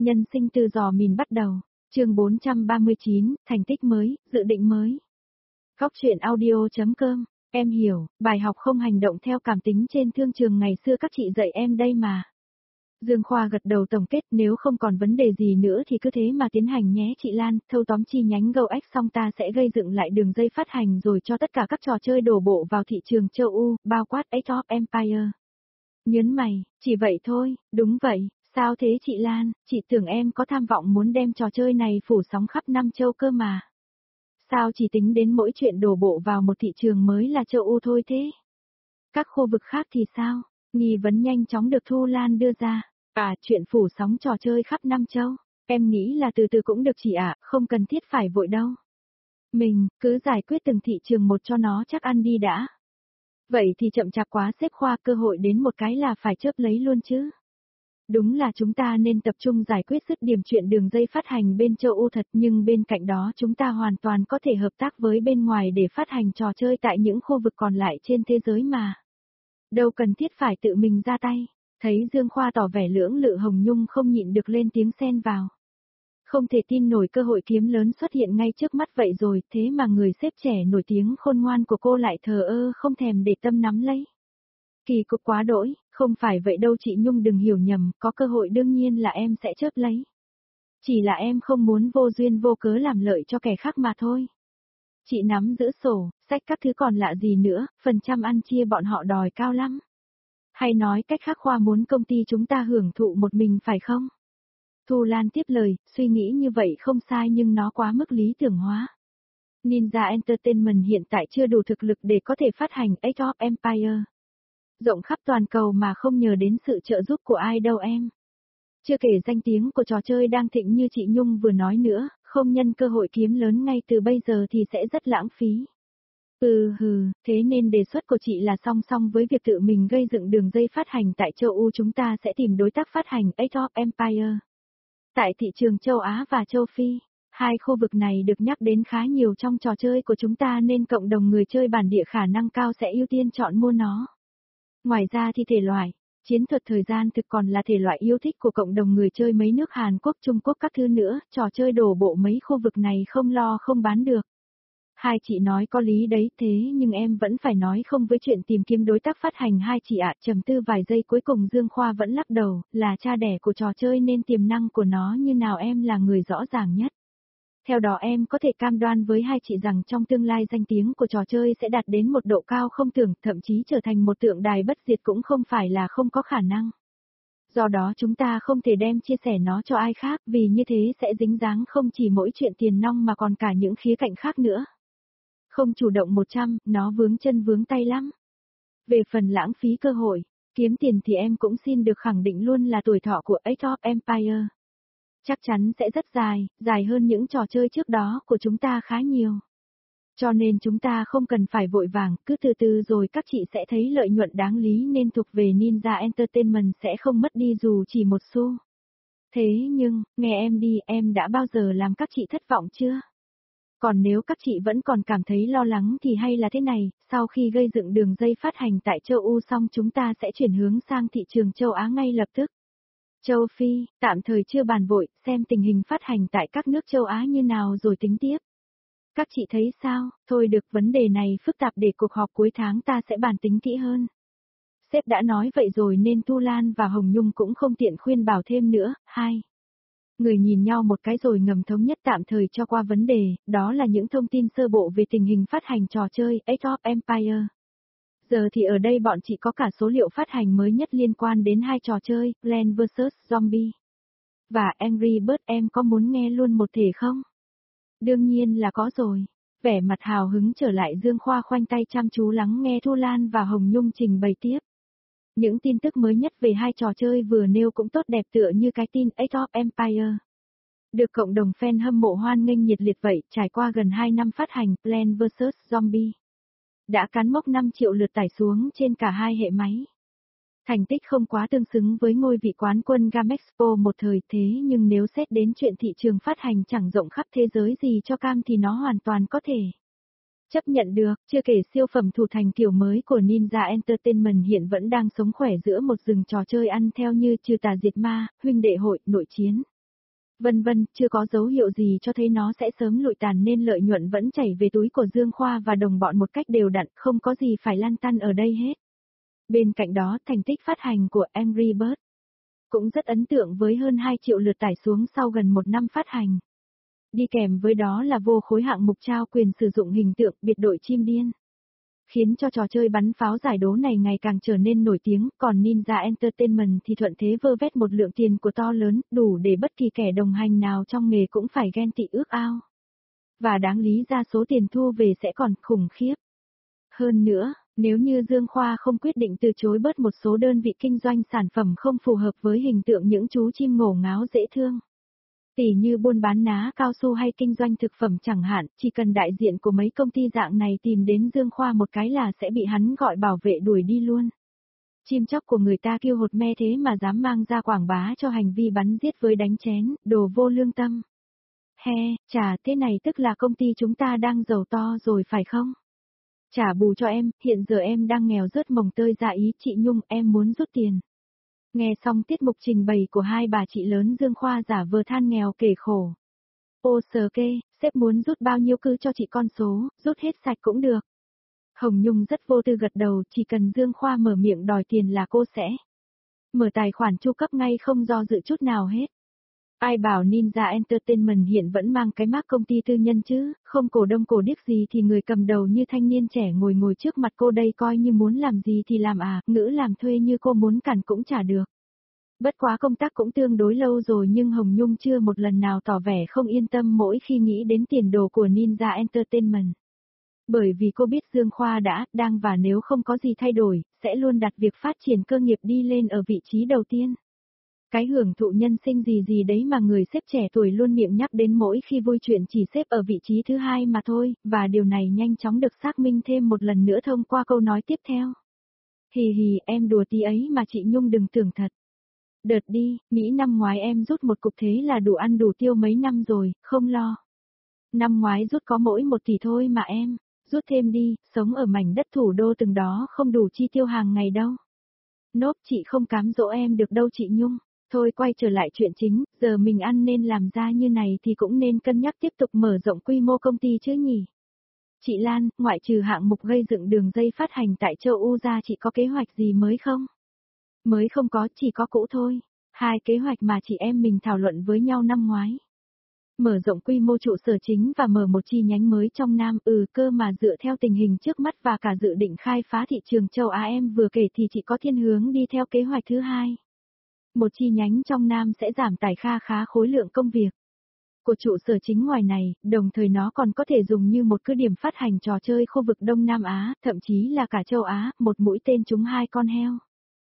Nhân sinh từ giò mìn bắt đầu, chương 439, thành tích mới, dự định mới. Góc truyện audio.com, em hiểu, bài học không hành động theo cảm tính trên thương trường ngày xưa các chị dạy em đây mà. Dương Khoa gật đầu tổng kết, nếu không còn vấn đề gì nữa thì cứ thế mà tiến hành nhé chị Lan, thâu tóm chi nhánh GoX xong ta sẽ gây dựng lại đường dây phát hành rồi cho tất cả các trò chơi đổ bộ vào thị trường châu Âu, bao quát Age of Empire. Nhớn mày, chỉ vậy thôi, đúng vậy, sao thế chị Lan, chị tưởng em có tham vọng muốn đem trò chơi này phủ sóng khắp năm châu cơ mà. Sao chỉ tính đến mỗi chuyện đổ bộ vào một thị trường mới là châu Âu thôi thế? Các khu vực khác thì sao? Nghi vấn nhanh chóng được Thu Lan đưa ra. Chuyện phủ sóng trò chơi khắp năm châu. Em nghĩ là từ từ cũng được chị ạ, không cần thiết phải vội đâu. Mình, cứ giải quyết từng thị trường một cho nó chắc ăn đi đã. Vậy thì chậm chạp quá xếp Khoa, cơ hội đến một cái là phải chớp lấy luôn chứ. Đúng là chúng ta nên tập trung giải quyết dứt điểm chuyện đường dây phát hành bên châu Âu thật, nhưng bên cạnh đó chúng ta hoàn toàn có thể hợp tác với bên ngoài để phát hành trò chơi tại những khu vực còn lại trên thế giới mà. Đâu cần thiết phải tự mình ra tay. Thấy Dương Khoa tỏ vẻ lưỡng lự, Hồng Nhung không nhịn được lên tiếng xen vào. Không thể tin nổi cơ hội kiếm lớn xuất hiện ngay trước mắt vậy rồi, thế mà người sếp trẻ nổi tiếng khôn ngoan của cô lại thờ ơ không thèm để tâm nắm lấy. Kỳ cục quá đỗi, không phải vậy đâu chị Nhung, đừng hiểu nhầm, có cơ hội đương nhiên là em sẽ chớp lấy. Chỉ là em không muốn vô duyên vô cớ làm lợi cho kẻ khác mà thôi. Chị nắm giữ sổ, sách các thứ còn lạ gì nữa, phần trăm ăn chia bọn họ đòi cao lắm. Hay nói cách khác, Khoa muốn công ty chúng ta hưởng thụ một mình phải không? Thu Lan tiếp lời, suy nghĩ như vậy không sai nhưng nó quá mức lý tưởng hóa. Ninja Entertainment hiện tại chưa đủ thực lực để có thể phát hành Age of Empire rộng khắp toàn cầu mà không nhờ đến sự trợ giúp của ai đâu em. Chưa kể danh tiếng của trò chơi đang thịnh như chị Nhung vừa nói nữa, không nhân cơ hội kiếm lớn ngay từ bây giờ thì sẽ rất lãng phí. Thế nên đề xuất của chị là song song với việc tự mình gây dựng đường dây phát hành tại châu Âu, chúng ta sẽ tìm đối tác phát hành Age of Empire tại thị trường châu Á và châu Phi. Hai khu vực này được nhắc đến khá nhiều trong trò chơi của chúng ta nên cộng đồng người chơi bản địa khả năng cao sẽ ưu tiên chọn mua nó. Ngoài ra thì thể loại, chiến thuật thời gian thực còn là thể loại yêu thích của cộng đồng người chơi mấy nước Hàn Quốc, Trung Quốc các thứ nữa, trò chơi đổ bộ mấy khu vực này không lo không bán được. Hai chị nói có lý đấy, thế nhưng em vẫn phải nói không với chuyện tìm kiếm đối tác phát hành hai chị ạ. Trầm tư vài giây cuối cùng Dương Khoa vẫn lắc đầu, là cha đẻ của trò chơi nên tiềm năng của nó như nào em là người rõ ràng nhất. Theo đó em có thể cam đoan với hai chị rằng trong tương lai danh tiếng của trò chơi sẽ đạt đến một độ cao không tưởng, thậm chí trở thành một tượng đài bất diệt cũng không phải là không có khả năng. Do đó chúng ta không thể đem chia sẻ nó cho ai khác, vì như thế sẽ dính dáng không chỉ mỗi chuyện tiền nong mà còn cả những khía cạnh khác nữa. Không chủ động 100, nó vướng chân vướng tay lắm. Về phần lãng phí cơ hội, kiếm tiền thì em cũng xin được khẳng định luôn là tuổi thọ của Age of Empire chắc chắn sẽ rất dài, dài hơn những trò chơi trước đó của chúng ta khá nhiều. Cho nên chúng ta không cần phải vội vàng, cứ từ từ rồi các chị sẽ thấy lợi nhuận đáng lý nên thuộc về Ninja Entertainment sẽ không mất đi dù chỉ một xu. Thế nhưng, nghe em đi, em đã bao giờ làm các chị thất vọng chưa? Còn nếu các chị vẫn còn cảm thấy lo lắng thì hay là thế này, sau khi gây dựng đường dây phát hành tại châu Âu xong chúng ta sẽ chuyển hướng sang thị trường châu Á ngay lập tức. Châu Phi, tạm thời chưa bàn vội, xem tình hình phát hành tại các nước châu Á như nào rồi tính tiếp. Các chị thấy sao? Thôi được, vấn đề này phức tạp, để cuộc họp cuối tháng ta sẽ bàn tính kỹ hơn. Sếp đã nói vậy rồi nên Thu Lan và Hồng Nhung cũng không tiện khuyên bảo thêm nữa. Hai người nhìn nhau một cái rồi ngầm thống nhất tạm thời cho qua vấn đề, đó là những thông tin sơ bộ về tình hình phát hành trò chơi Age of Empire. Giờ thì ở đây bọn chị có cả số liệu phát hành mới nhất liên quan đến hai trò chơi, Plants vs Zombie và Angry Birds, em có muốn nghe luôn một thể không? Đương nhiên là có rồi. Vẻ mặt hào hứng trở lại, Dương Khoa khoanh tay chăm chú lắng nghe Thu Lan và Hồng Nhung trình bày tiếp. Những tin tức mới nhất về hai trò chơi vừa nêu cũng tốt đẹp tựa như cái tin Age of Empire. Được cộng đồng fan hâm mộ hoan nghênh nhiệt liệt vậy, trải qua gần 2 năm phát hành, Plants vs Zombie đã cán mốc 5 triệu lượt tải xuống trên cả hai hệ máy. Thành tích không quá tương xứng với ngôi vị quán quân Game Expo một thời, thế nhưng nếu xét đến chuyện thị trường phát hành chẳng rộng khắp thế giới gì cho cam thì nó hoàn toàn có thể chấp nhận được. Chưa kể siêu phẩm thủ thành kiểu mới của Ninja Entertainment hiện vẫn đang sống khỏe giữa một rừng trò chơi ăn theo như Trừ Tà Diệt Ma, Huynh Đệ Hội, Nội Chiến. Vân vân, chưa có dấu hiệu gì cho thấy nó sẽ sớm lụi tàn nên lợi nhuận vẫn chảy về túi của Dương Khoa và đồng bọn một cách đều đặn, không có gì phải lăn tăn ở đây hết. Bên cạnh đó, thành tích phát hành của Angry Birds cũng rất ấn tượng với hơn 2 triệu lượt tải xuống sau gần 1 năm phát hành. Đi kèm với đó là vô khối hạng mục trao quyền sử dụng hình tượng biệt đội chim điên, khiến cho trò chơi bắn pháo giải đố này ngày càng trở nên nổi tiếng, còn Ninja Entertainment thì thuận thế vơ vét một lượng tiền của to lớn, đủ để bất kỳ kẻ đồng hành nào trong nghề cũng phải ghen tị ước ao. Và đáng lý ra số tiền thu về sẽ còn khủng khiếp. Hơn nữa, nếu như Dương Khoa không quyết định từ chối bớt một số đơn vị kinh doanh sản phẩm không phù hợp với hình tượng những chú chim ngổ ngáo dễ thương, tỉ như buôn bán ná cao su hay kinh doanh thực phẩm chẳng hạn, chỉ cần đại diện của mấy công ty dạng này tìm đến Dương Khoa một cái là sẽ bị hắn gọi bảo vệ đuổi đi luôn. Chim chóc của người ta kêu hột me thế mà dám mang ra quảng bá cho hành vi bắn giết với đánh chén, đồ vô lương tâm. Chà, thế này tức là công ty chúng ta đang giàu to rồi phải không? Trả bù cho em, hiện giờ em đang nghèo rớt mồng tơi ra ý, chị Nhung, em muốn rút tiền. Nghe xong tiết mục trình bày của hai bà chị lớn, Dương Khoa giả vờ than nghèo kể khổ. Ô sờ kê, sếp muốn rút bao nhiêu cứ cho chị con số, rút hết sạch cũng được. Hồng Nhung rất vô tư gật đầu, chỉ cần Dương Khoa mở miệng đòi tiền là cô sẽ mở tài khoản chu cấp ngay không do dự chút nào hết. Ai bảo Ninja Entertainment hiện vẫn mang cái mác công ty tư nhân chứ, không cổ đông cổ điếc gì thì người cầm đầu như thanh niên trẻ ngồi ngồi trước mặt cô đây coi như muốn làm gì thì làm à, ngữ làm thuê như cô muốn cản cũng chả được. Bất quá công tác cũng tương đối lâu rồi nhưng Hồng Nhung chưa một lần nào tỏ vẻ không yên tâm mỗi khi nghĩ đến tiền đồ của Ninja Entertainment. Bởi vì cô biết Dương Khoa đã, đang và nếu không có gì thay đổi, sẽ luôn đặt việc phát triển cơ nghiệp đi lên ở vị trí đầu tiên. Cái hưởng thụ nhân sinh gì gì đấy mà người sếp trẻ tuổi luôn miệng nhắc đến mỗi khi vui chuyện chỉ xếp ở vị trí thứ 2 mà thôi, và điều này nhanh chóng được xác minh thêm một lần nữa thông qua câu nói tiếp theo. Hì hì, em đùa tí ấy mà chị Nhung đừng tưởng thật. Đợt đi, Mỹ năm ngoái em rút một cục thế là đủ ăn đủ tiêu mấy năm rồi, không lo. Năm ngoái rút có mỗi 1 tỷ thôi mà em, rút thêm đi, sống ở mảnh đất thủ đô từng đó không đủ chi tiêu hàng ngày đâu. Nốp, chị không cám dỗ em được đâu chị Nhung. Thôi quay trở lại chuyện chính, giờ mình ăn nên làm ra như này thì cũng nên cân nhắc tiếp tục mở rộng quy mô công ty chứ nhỉ. Chị Lan, ngoại trừ hạng mục gây dựng đường dây phát hành tại châu Âu ra chị có kế hoạch gì mới không? Mới không có, chỉ có cũ thôi. 2 kế hoạch mà chị em mình thảo luận với nhau năm ngoái. Mở rộng quy mô trụ sở chính và mở một chi nhánh mới trong Nam, cơ mà dựa theo tình hình trước mắt và cả dự định khai phá thị trường châu Á em vừa kể thì chị có thiên hướng đi theo kế hoạch thứ 2. Một chi nhánh trong Nam sẽ giảm tải kha khá khối lượng công việc của trụ sở chính ngoài này, đồng thời nó còn có thể dùng như một cứ điểm phát hành trò chơi khu vực Đông Nam Á, thậm chí là cả châu Á, một mũi tên trúng 2 con heo.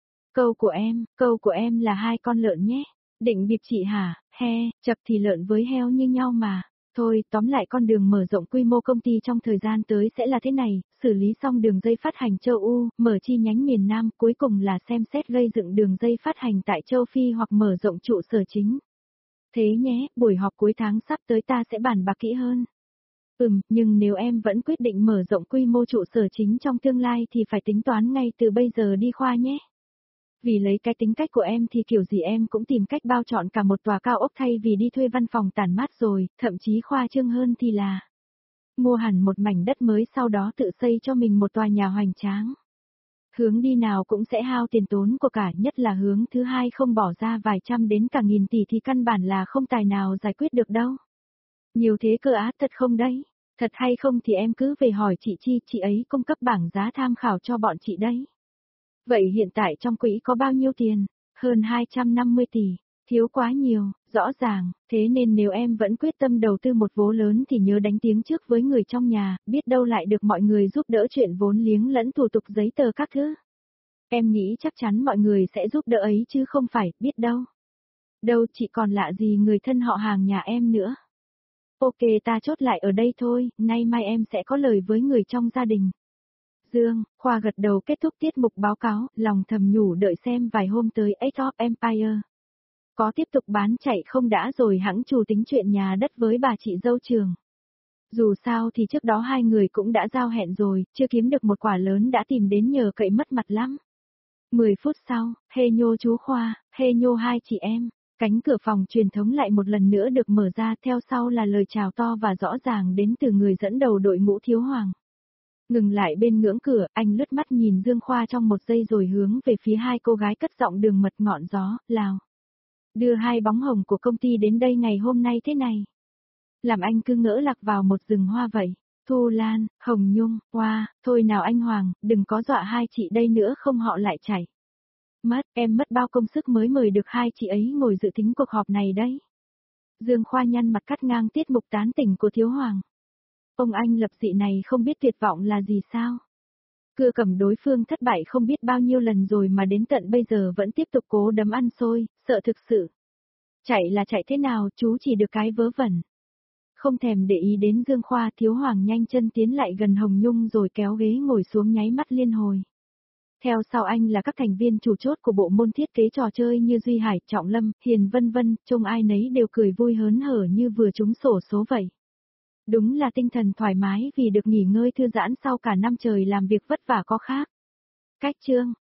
Câu của em là 2 con lợn nhé. Định bịp chị hả? Chập thì lợn với heo như nhau mà. Thôi, tóm lại con đường mở rộng quy mô công ty trong thời gian tới sẽ là thế này, xử lý xong đường dây phát hành châu Âu, mở chi nhánh miền Nam, cuối cùng là xem xét gây dựng đường dây phát hành tại châu Phi hoặc mở rộng trụ sở chính. Thế nhé, buổi họp cuối tháng sắp tới ta sẽ bàn bạc kỹ hơn. Nhưng nếu em vẫn quyết định mở rộng quy mô trụ sở chính trong tương lai thì phải tính toán ngay từ bây giờ đi Khoa nhé. Vì lấy cái tính cách của em thì kiểu gì em cũng tìm cách bao trọn cả một tòa cao ốc thay vì đi thuê văn phòng tản mát rồi, thậm chí khoa trương hơn thì là mua hẳn một mảnh đất mới sau đó tự xây cho mình một tòa nhà hoành tráng. Hướng đi nào cũng sẽ hao tiền tốn của cả, nhất là hướng thứ 2 không bỏ ra vài trăm đến cả nghìn tỷ thì căn bản là không tài nào giải quyết được đâu. Nhiều thế cơ á, thật không đấy? Thật hay không thì em cứ về hỏi chị Chi, chị ấy cung cấp bảng giá tham khảo cho bọn chị đấy. Vậy hiện tại trong quỹ có bao nhiêu tiền? Hơn 250 tỷ, thiếu quá nhiều, rõ ràng, thế nên nếu em vẫn quyết tâm đầu tư một vố lớn thì nhớ đánh tiếng trước với người trong nhà, biết đâu lại được mọi người giúp đỡ chuyện vốn liếng lẫn thủ tục giấy tờ các thứ. Em nghĩ chắc chắn mọi người sẽ giúp đỡ ấy chứ không phải, biết đâu. Đâu chị còn lạ gì người thân họ hàng nhà em nữa. Ok ta chốt lại ở đây thôi, nay mai em sẽ có lời với người trong gia đình. Dương, Khoa gật đầu kết thúc tiết mục báo cáo, lòng thầm nhủ đợi xem vài hôm tới Age of Empire. Có tiếp tục bán chạy không đã rồi hẵng chủ tính chuyện nhà đất với bà chị dâu Trường. Dù sao thì trước đó 2 người cũng đã giao hẹn rồi, chưa kiếm được một quả lớn đã tìm đến nhờ cậy mất mặt lắm. 10 phút sau, hê nhô chú Khoa, hê nhô 2 chị em. Cánh cửa phòng truyền thống lại một lần nữa được mở ra, theo sau là lời chào to và rõ ràng đến từ người dẫn đầu đội ngũ Thiếu Hoàng. Ngừng lại bên ngưỡng cửa, anh lướt mắt nhìn Dương Khoa trong một giây rồi hướng về phía hai cô gái cất giọng đường mật ngọn gió, Lào. Đưa hai bóng hồng của công ty đến đây ngày hôm nay thế này. Làm anh cứ ngỡ lạc vào một rừng hoa vậy. Thu Lan, Hồng Nhung, Hoa, thôi nào anh Hoàng, đừng có dọa hai chị đây nữa không họ lại chảy. Em mất bao công sức mới mời được hai chị ấy ngồi dự tính cuộc họp này đấy. Dương Khoa nhăn mặt cắt ngang tiết mục tán tỉnh của Thiếu Hoàng. Ông anh lập dị này không biết tuyệt vọng là gì sao? Cưa cầm đối phương thất bại không biết bao nhiêu lần rồi mà đến tận bây giờ vẫn tiếp tục cố đấm ăn xôi, sợ thực sự. Chạy là chạy thế nào, chú chỉ được cái vớ vẩn. Không thèm để ý đến Dương Khoa, Thiếu Hoàng nhanh chân tiến lại gần Hồng Nhung rồi kéo ghế ngồi xuống nháy mắt liên hồi. Theo sau anh là các thành viên chủ chốt của bộ môn thiết kế trò chơi như Duy Hải, Trọng Lâm, Hiền vân vân, trông ai nấy đều cười vui hớn hở như vừa trúng xổ số vậy. Đúng là tinh thần thoải mái vì được nghỉ ngơi thư giãn sau cả năm trời làm việc vất vả có khác. Cách chương